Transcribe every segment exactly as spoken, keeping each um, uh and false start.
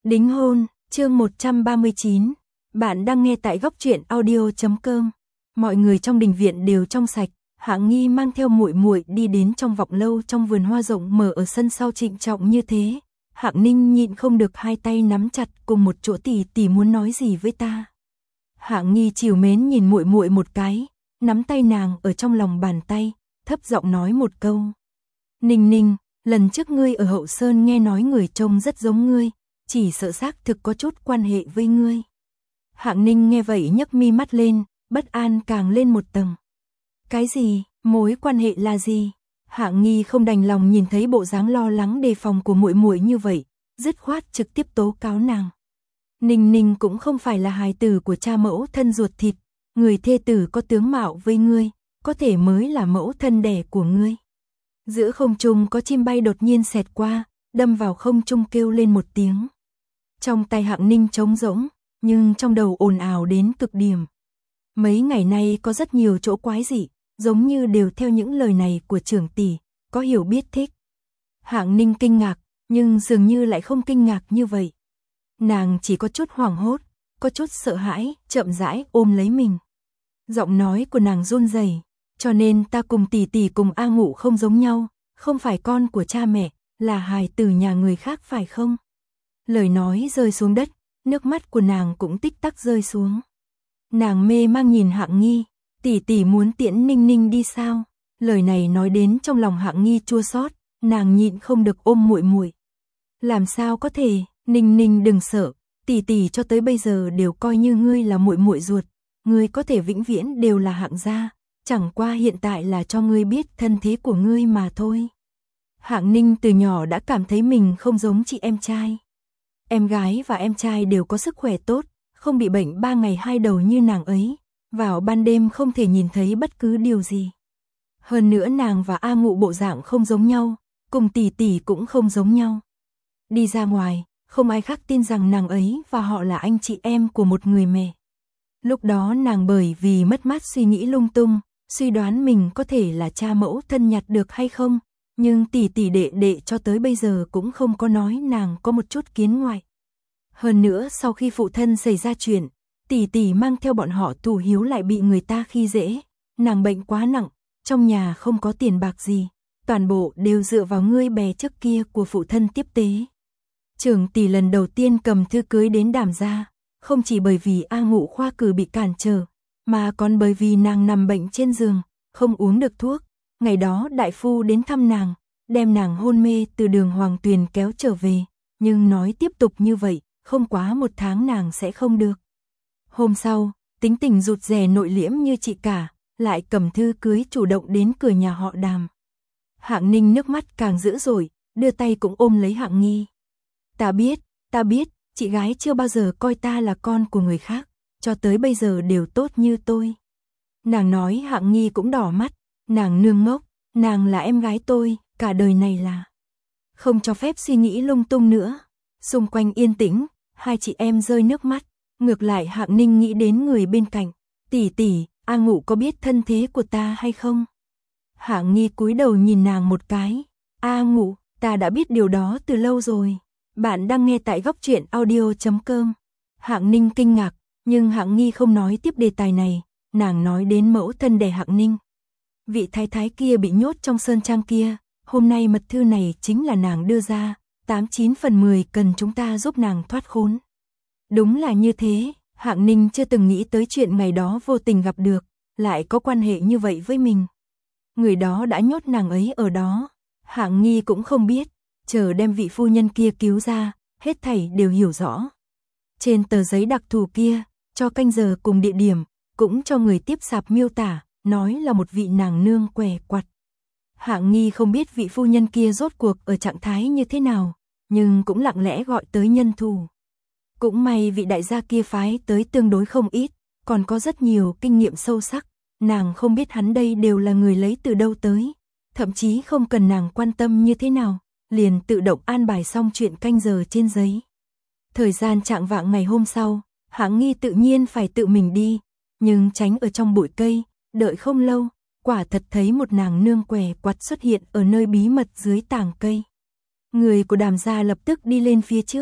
Đính hôn, chương một trăm ba mươi chín. Bạn đang nghe tại góc truyện audio chấm com. Mọi người trong đình viện đều trong sạch, Hạng Nghi mang theo muội muội đi đến trong vọng lâu trong vườn hoa rộng mở ở sân sau trịnh trọng như thế. Hạng Ninh nhịn không được hai tay nắm chặt cùng một chỗ, tỷ tỷ muốn nói gì với ta. Hạng Nghi trìu mến nhìn muội muội một cái, nắm tay nàng ở trong lòng bàn tay, thấp giọng nói một câu. Ninh Ninh, lần trước ngươi ở Hậu Sơn nghe nói người trông rất giống ngươi, chỉ sợ xác thực có chút quan hệ với ngươi. Hạng Ninh nghe vậy nhấc mi mắt lên, bất an càng lên một tầng. Cái gì, mối quan hệ là gì? Hạng Nghi không đành lòng nhìn thấy bộ dáng lo lắng đề phòng của muội muội như vậy, dứt khoát trực tiếp tố cáo nàng. Ninh Ninh cũng không phải là hài tử của cha mẫu thân ruột thịt, người thê tử có tướng mạo với ngươi, có thể mới là mẫu thân đẻ của ngươi. Giữa không trung có chim bay đột nhiên xẹt qua, đâm vào không trung kêu lên một tiếng. Trong tay Hạng Ninh trống rỗng, nhưng trong đầu ồn ào đến cực điểm. Mấy ngày nay có rất nhiều chỗ quái dị, giống như đều theo những lời này của trưởng tỷ, có hiểu biết thích. Hạng Ninh kinh ngạc, nhưng dường như lại không kinh ngạc như vậy. Nàng chỉ có chút hoảng hốt, có chút sợ hãi, chậm rãi ôm lấy mình. Giọng nói của nàng run rẩy, cho nên ta cùng tỷ tỷ cùng A Ngụ không giống nhau, không phải con của cha mẹ, là hài tử nhà người khác phải không? Lời nói rơi xuống đất, nước mắt của nàng cũng tích tắc rơi xuống. Nàng mê mang nhìn Hạng Nghi, tỷ tỷ muốn tiễn Ninh Ninh đi sao? Lời này nói đến trong lòng Hạng Nghi chua xót, nàng nhịn không được ôm muội muội. Làm sao có thể, Ninh Ninh đừng sợ, tỷ tỷ cho tới bây giờ đều coi như ngươi là muội muội ruột, ngươi có thể vĩnh viễn đều là Hạng gia, chẳng qua hiện tại là cho ngươi biết thân thế của ngươi mà thôi. Hạng Ninh từ nhỏ đã cảm thấy mình không giống chị em trai. Em gái và em trai đều có sức khỏe tốt, không bị bệnh ba ngày hai đầu như nàng ấy, vào ban đêm không thể nhìn thấy bất cứ điều gì. Hơn nữa nàng và A Ngụ bộ dạng không giống nhau, cùng tỷ tỷ cũng không giống nhau. Đi ra ngoài, không ai khác tin rằng nàng ấy và họ là anh chị em của một người mẹ. Lúc đó nàng bởi vì mất mát suy nghĩ lung tung, suy đoán mình có thể là cha mẫu thân nhặt được hay không, nhưng tỷ tỷ đệ đệ cho tới bây giờ cũng không có nói nàng có một chút kiến ngoại. Hơn nữa sau khi phụ thân xảy ra chuyện, tỷ tỷ mang theo bọn họ tù hiếu lại bị người ta khi dễ, nàng bệnh quá nặng, trong nhà không có tiền bạc gì, toàn bộ đều dựa vào ngươi bè trước kia của phụ thân tiếp tế. Trưởng tỷ lần đầu tiên cầm thư cưới đến Đàm gia, không chỉ bởi vì A Ngụ khoa cử bị cản trở, mà còn bởi vì nàng nằm bệnh trên giường, không uống được thuốc. Ngày đó đại phu đến thăm nàng, đem nàng hôn mê từ đường Hoàng Tuyền kéo trở về, nhưng nói tiếp tục như vậy, không quá một tháng nàng sẽ không được. Hôm sau, tính tình rụt rè nội liễm như chị cả, lại cầm thư cưới chủ động đến cửa nhà họ Đàm. Hạng Ninh nước mắt càng dữ dội, đưa tay cũng ôm lấy Hạng Nghi. Ta biết, ta biết, chị gái chưa bao giờ coi ta là con của người khác, cho tới bây giờ đều tốt như tôi. Nàng nói Hạng Nghi cũng đỏ mắt, nàng nương ngốc, nàng là em gái tôi, cả đời này là. Không cho phép suy nghĩ lung tung nữa. Xung quanh yên tĩnh, hai chị em rơi nước mắt, ngược lại Hạng Ninh nghĩ đến người bên cạnh. Tỷ tỷ, A Ngụ có biết thân thế của ta hay không? Hạng Nghi cúi đầu nhìn nàng một cái. A Ngụ, ta đã biết điều đó từ lâu rồi. Bạn đang nghe tại góc truyện audio chấm com. Hạng Ninh kinh ngạc, nhưng Hạng Nghi không nói tiếp đề tài này, nàng nói đến mẫu thân đẻ Hạng Ninh. Vị thái thái kia bị nhốt trong sơn trang kia, hôm nay mật thư này chính là nàng đưa ra, tám chín phần mười cần chúng ta giúp nàng thoát khốn. Đúng là như thế, Hạng Ninh chưa từng nghĩ tới chuyện ngày đó vô tình gặp được, lại có quan hệ như vậy với mình. Người đó đã nhốt nàng ấy ở đó, Hạng Nghi cũng không biết, chờ đem vị phu nhân kia cứu ra, hết thảy đều hiểu rõ. Trên tờ giấy đặc thù kia, cho canh giờ cùng địa điểm, cũng cho người tiếp sạp miêu tả, nói là một vị nàng nương què quặt. Hạng Nghi không biết vị phu nhân kia rốt cuộc ở trạng thái như thế nào, nhưng cũng lặng lẽ gọi tới nhân thủ. Cũng may vị đại gia kia phái tới tương đối không ít, còn có rất nhiều kinh nghiệm sâu sắc, nàng không biết hắn đây đều là người lấy từ đâu tới, thậm chí không cần nàng quan tâm như thế nào, liền tự động an bài xong chuyện canh giờ trên giấy. Thời gian chạng vạng ngày hôm sau, Hạng Nghi tự nhiên phải tự mình đi, nhưng tránh ở trong bụi cây, đợi không lâu, quả thật thấy một nàng nương què quặt xuất hiện ở nơi bí mật dưới tàng cây. Người của Đàm gia lập tức đi lên phía trước,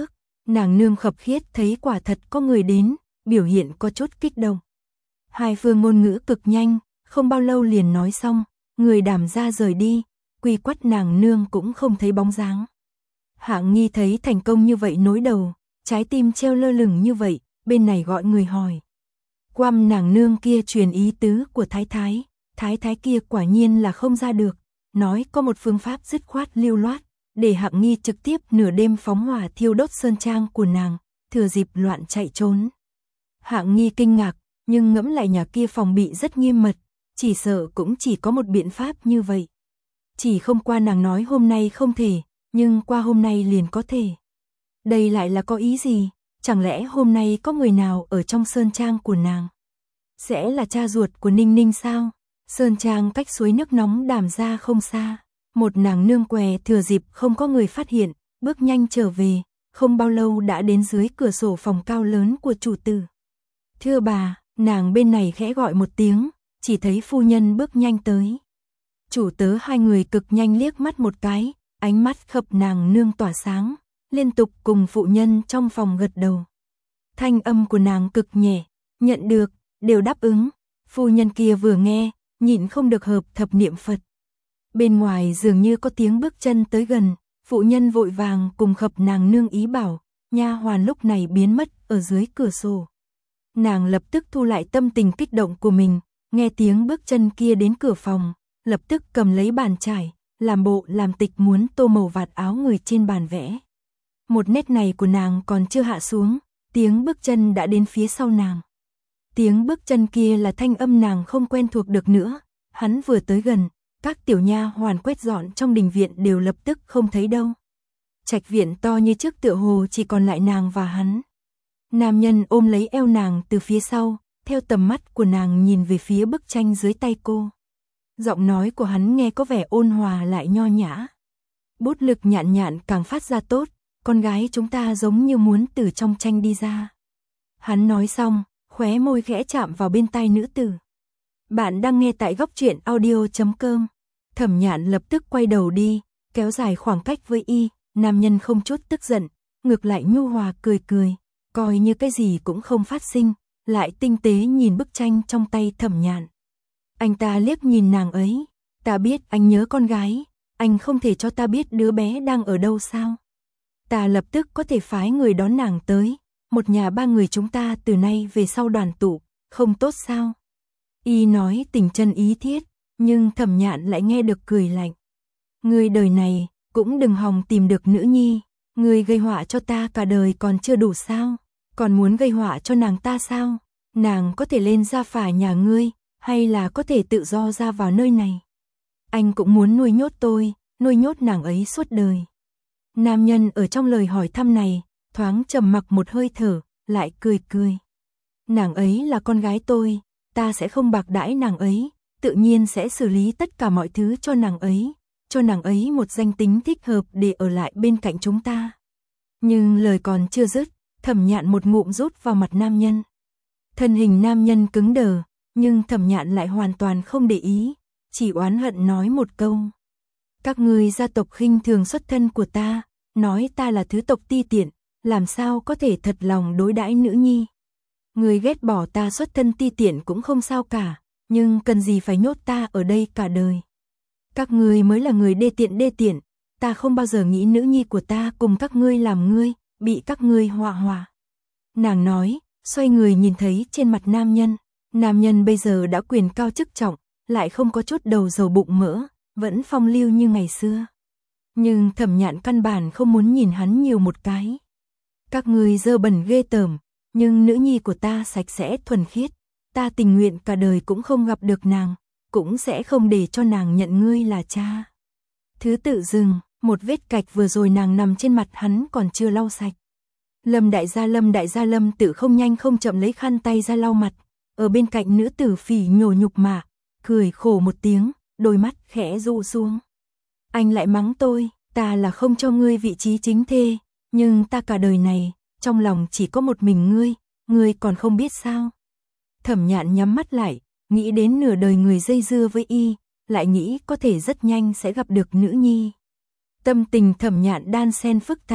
Nàng nương khập khiết thấy quả thật có người đến, biểu hiện có chút kích động. Hai phương ngôn ngữ cực nhanh, không bao lâu liền nói xong, người đảm gia rời đi, quy quắt nàng nương cũng không thấy bóng dáng. Hạng Nghi thấy thành công như vậy nối đầu, trái tim treo lơ lửng như vậy, bên này gọi người hỏi. Quăm nàng nương kia truyền ý tứ của thái thái, thái thái kia quả nhiên là không ra được, nói có một phương pháp dứt khoát lưu loát, để Hạng Nghi trực tiếp nửa đêm phóng hỏa thiêu đốt sơn trang của nàng, thừa dịp loạn chạy trốn. Hạng Nghi kinh ngạc, nhưng ngẫm lại nhà kia phòng bị rất nghiêm mật, chỉ sợ cũng chỉ có một biện pháp như vậy. Chỉ không qua nàng nói hôm nay không thể, nhưng qua hôm nay liền có thể. Đây lại là có ý gì? Chẳng lẽ hôm nay có người nào ở trong sơn trang của nàng? Sẽ là cha ruột của Ninh Ninh sao? Sơn trang cách suối nước nóng Đàm gia không xa. Một nàng nương què thừa dịp không có người phát hiện, bước nhanh trở về, không bao lâu đã đến dưới cửa sổ phòng cao lớn của chủ tử. Thưa bà, nàng bên này khẽ gọi một tiếng, chỉ thấy phu nhân bước nhanh tới. Chủ tớ hai người cực nhanh liếc mắt một cái, ánh mắt khập nàng nương tỏa sáng, liên tục cùng phụ nhân trong phòng gật đầu. Thanh âm của nàng cực nhẹ, nhận được, đều đáp ứng. Phu nhân kia vừa nghe, nhịn không được hợp thập niệm Phật. Bên ngoài dường như có tiếng bước chân tới gần, phụ nhân vội vàng cùng khập nàng nương ý bảo, nha hoàn lúc này biến mất ở dưới cửa sổ. Nàng lập tức thu lại tâm tình kích động của mình, nghe tiếng bước chân kia đến cửa phòng, lập tức cầm lấy bàn chải, làm bộ làm tịch muốn tô màu vạt áo người trên bàn vẽ. Một nét này của nàng còn chưa hạ xuống, tiếng bước chân đã đến phía sau nàng. Tiếng bước chân kia là thanh âm nàng không quen thuộc được nữa, hắn vừa tới gần, các tiểu nha hoàn quét dọn trong đình viện đều lập tức không thấy đâu. Trạch viện to như trước tựa hồ chỉ còn lại nàng và hắn. Nam nhân ôm lấy eo nàng từ phía sau, theo tầm mắt của nàng nhìn về phía bức tranh dưới tay cô. Giọng nói của hắn nghe có vẻ ôn hòa lại nho nhã. Bút lực nhạn nhạn càng phát ra tốt, con gái chúng ta giống như muốn từ trong tranh đi ra. Hắn nói xong, khóe môi khẽ chạm vào bên tai nữ tử. Bạn đang nghe tại góc truyện audio chấm com. Thẩm Nhạn lập tức quay đầu đi, kéo dài khoảng cách với y, nam nhân không chút tức giận, ngược lại nhu hòa cười cười, coi như cái gì cũng không phát sinh, lại tinh tế nhìn bức tranh trong tay Thẩm Nhạn. Anh ta liếc nhìn nàng ấy, ta biết anh nhớ con gái, anh không thể cho ta biết đứa bé đang ở đâu sao? Ta lập tức có thể phái người đón nàng tới, một nhà ba người chúng ta từ nay về sau đoàn tụ, không tốt sao? Y nói tình chân ý thiết, nhưng Thẩm Nhạn lại nghe được cười lạnh. Người đời này, cũng đừng hòng tìm được nữ nhi, người gây họa cho ta cả đời còn chưa đủ sao? Còn muốn gây họa cho nàng ta sao? Nàng có thể lên gia phả nhà ngươi, hay là có thể tự do ra vào nơi này? Anh cũng muốn nuôi nhốt tôi, nuôi nhốt nàng ấy suốt đời. Nam nhân ở trong lời hỏi thăm này, thoáng trầm mặc một hơi thở, lại cười cười. Nàng ấy là con gái tôi, ta sẽ không bạc đãi nàng ấy, tự nhiên sẽ xử lý tất cả mọi thứ cho nàng ấy, cho nàng ấy một danh tính thích hợp để ở lại bên cạnh chúng ta. Nhưng lời còn chưa dứt, Thẩm Nhạn một ngụm rút vào mặt nam nhân. Thân hình nam nhân cứng đờ, nhưng Thẩm Nhạn lại hoàn toàn không để ý, chỉ oán hận nói một câu. Các ngươi gia tộc khinh thường xuất thân của ta, nói ta là thứ tộc ti tiện, làm sao có thể thật lòng đối đãi nữ nhi. Người ghét bỏ ta xuất thân ti tiện cũng không sao cả, nhưng cần gì phải nhốt ta ở đây cả đời. Các ngươi mới là người đê tiện đê tiện, ta không bao giờ nghĩ nữ nhi của ta cùng các ngươi làm ngươi, bị các ngươi họa họa. Nàng nói, xoay người nhìn thấy trên mặt nam nhân, nam nhân bây giờ đã quyền cao chức trọng, lại không có chút đầu dầu bụng mỡ, vẫn phong lưu như ngày xưa. Nhưng Thẩm Nhạn căn bản không muốn nhìn hắn nhiều một cái. Các ngươi dơ bẩn ghê tởm, nhưng nữ nhi của ta sạch sẽ thuần khiết, ta tình nguyện cả đời cũng không gặp được nàng, cũng sẽ không để cho nàng nhận ngươi là cha. Thứ tự dừng, một vết cạch vừa rồi nàng nằm trên mặt hắn còn chưa lau sạch. Lâm đại gia Lâm đại gia Lâm tự không nhanh không chậm lấy khăn tay ra lau mặt, ở bên cạnh nữ tử phỉ nhổ nhục mạ, cười khổ một tiếng, đôi mắt khẽ rụ xuống. Anh lại mắng tôi, ta là không cho ngươi vị trí chính thê, nhưng ta cả đời này, trong lòng chỉ có một mình ngươi, ngươi còn không biết sao. Thẩm Nhạn nhắm mắt lại, nghĩ đến nửa đời người dây dưa với y, lại nghĩ có thể rất nhanh sẽ gặp được nữ nhi. Tâm tình Thẩm Nhạn đan xen phức tạp,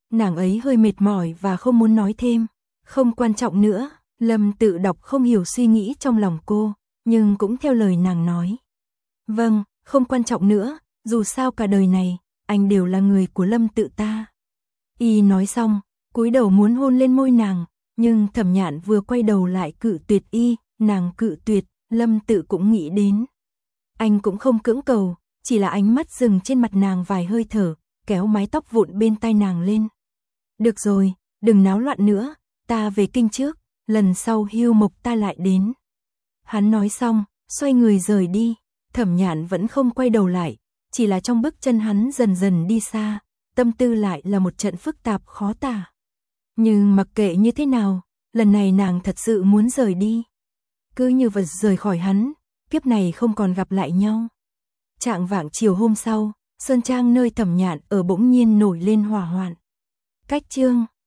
Nàng ấy hơi mệt mỏi và không muốn nói thêm. Không quan trọng nữa, Lâm Tự đọc không hiểu suy nghĩ trong lòng cô, nhưng cũng theo lời nàng nói. Vâng, không quan trọng nữa, dù sao cả đời này, anh đều là người của Lâm Tự ta. Y nói xong, cúi đầu muốn hôn lên môi nàng, nhưng Thẩm Nhạn vừa quay đầu lại cự tuyệt y, nàng cự tuyệt, Lâm Tự cũng nghĩ đến. Anh cũng không cưỡng cầu, chỉ là ánh mắt dừng trên mặt nàng vài hơi thở, kéo mái tóc vụn bên tai nàng lên. Được rồi, đừng náo loạn nữa, ta về kinh trước, lần sau Hưu Mộc ta lại đến. Hắn nói xong, xoay người rời đi, Thẩm Nhạn vẫn không quay đầu lại, chỉ là trong bước chân hắn dần dần đi xa, tâm tư lại là một trận phức tạp khó tả. Nhưng mặc kệ như thế nào, lần này nàng thật sự muốn rời đi. Cứ như vật rời khỏi hắn, kiếp này không còn gặp lại nhau. Trạng vạng chiều hôm sau, sơn trang nơi Thẩm Nhạn ở bỗng nhiên nổi lên hỏa hoạn. Cách chương